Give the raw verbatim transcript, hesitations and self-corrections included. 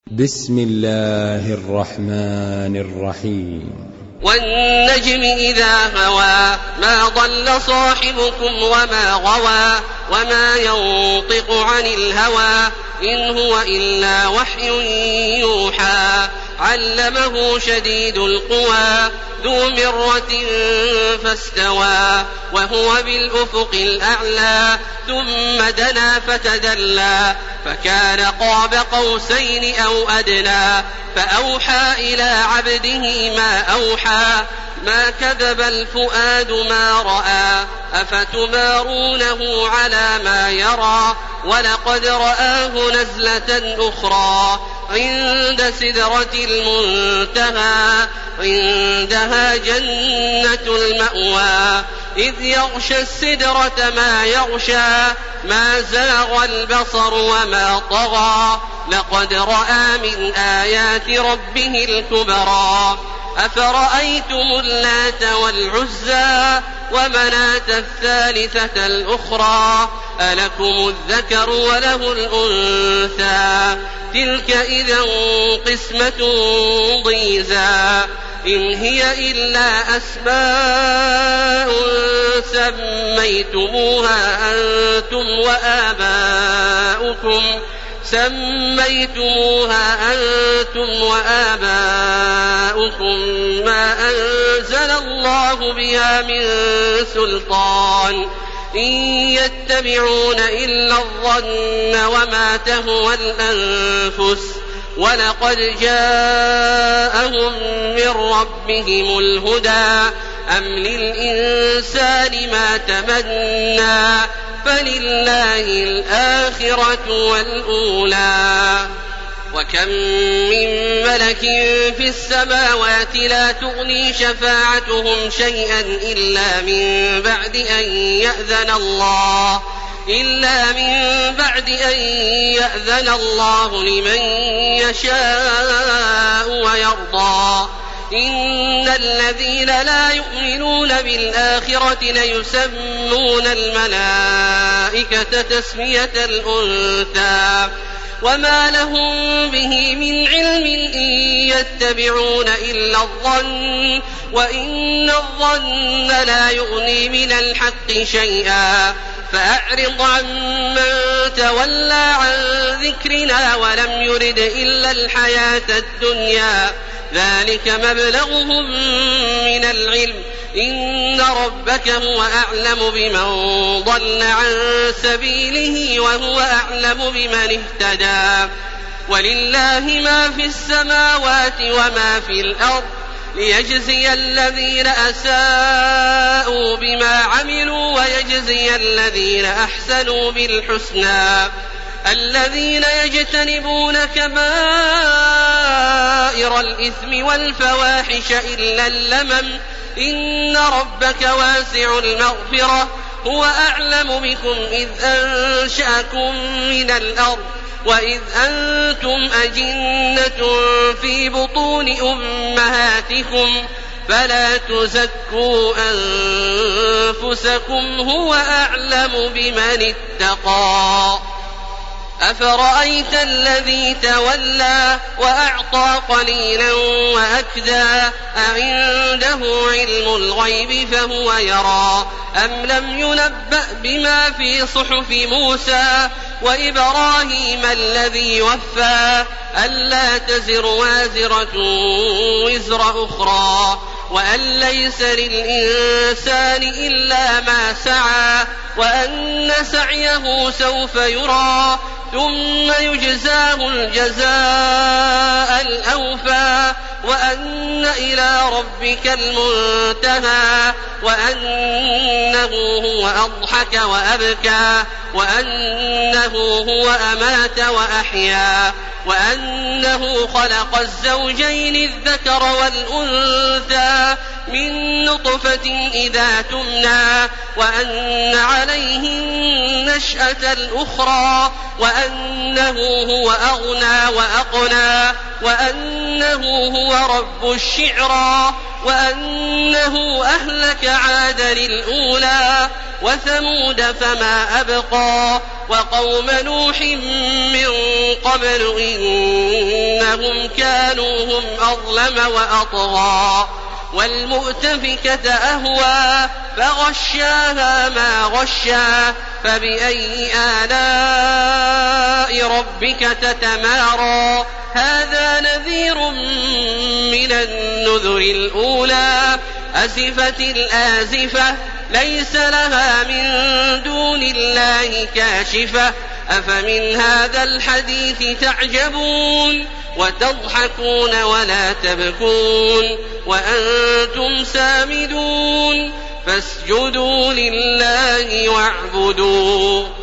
بسم الله الرحمن الرحيم. والنجم إذا هوى ما ضل صاحبكم وما غوى وما ينطق عن الهوى إن هو إلا وحي يوحى علمه شديد القوى ذو مرة فاستوى وهو بالأفق الأعلى ثم دنا فتدلى فكان قاب قوسين أو أدنى فأوحى إلى عبده ما أوحى ما كذب الفؤاد ما رأى أفتمارونه على ما يرى ولقد رآه نزلة أخرى عند سدرة المنتهى عندها جنة المأوى إذ يغشى السدرة ما يغشى ما زاغ البصر وما طغى لقد رأى من آيات ربه الكبرى أفرأيتم اللات والعزى ومناة الثالثة الأخرى ألكم الذكر وله الأنثى تلك إذا قسمة ضيزى إن هي إلا أسماء سميتموها أنتم وآباؤكم سميتموها أنتم وآباؤكم ما أنزل الله بها من سلطان إن يتبعون إلا الظن وما تهوى الأنفس ولقد جاءهم من ربهم الهدى أم للإنسان ما تمنى فلله الآخرة والأولى وكم من ملك في السماوات لا تغني شفاعتهم شيئا إلا من بعد أن يأذن الله إلا من بعد أن يأذن الله لمن يشاء ويرضى إن الذين لا يؤمنون بالآخرة ليسمون الملائكة تسمية الأنثى وما لهم به من علم إن يتبعون إلا الظن وإن الظن لا يغني من الحق شيئا فأعرض عن من تولى عن ذكرنا ولم يرد إلا الحياة الدنيا ذلك مبلغهم من العلم إن ربك هو أعلم بمن ضل عن سبيله وهو أعلم بمن اهتدى ولله ما في السماوات وما في الأرض ليجزي الذين أساءوا بما عملوا ويجزي الذين أحسنوا بالحسنى الذين يجتنبون كبائر الإثم والفواحش إلا اللمم إن ربك واسع المغفرة هو أعلم بكم إذ أنشأكم من الأرض وإذ أنتم أجنة في بطون أمهاتكم فلا تزكوا أنفسكم هو أعلم بمن اتقى أفرأيت الذي تولى وأعطى قليلا وأكدى أعنده علم الغيب فهو يرى أم لم ينبأ بما في صحف موسى وإبراهيم الذي وفى ألا تزر وازرة وزر أخرى وأن ليس للإنسان إلا ما سعى وأن سعيه سوف يرى ثم يجزاه الجزاء الأوفى وأن إلى ربك المنتهى وأنه هو أضحك وأبكى وأنه هو أمات وأحيا وأنه خلق الزوجين الذكر والأنثى من نطفة إذا تمنى وأن عليه النشأة الأخرى وأنه هو أغنى وأقنى وأنه هو رب الشعرى وأنه أهلك عادا الأولى وثمود فما أبقى وقوم نوح من قبل إنهم كانوا هم أظلم وأطغى والمؤتفكة أهوى فغشاها ما غشا فبأي آلاء ربك تتمارى هذا نذير من النذر الأولى أزفت الآزفة ليس لها من دون الله كاشفة أفمن هذا الحديث تعجبون وتضحكون ولا تبكون وأنتم سامدون فاسجدوا لله واعبدوا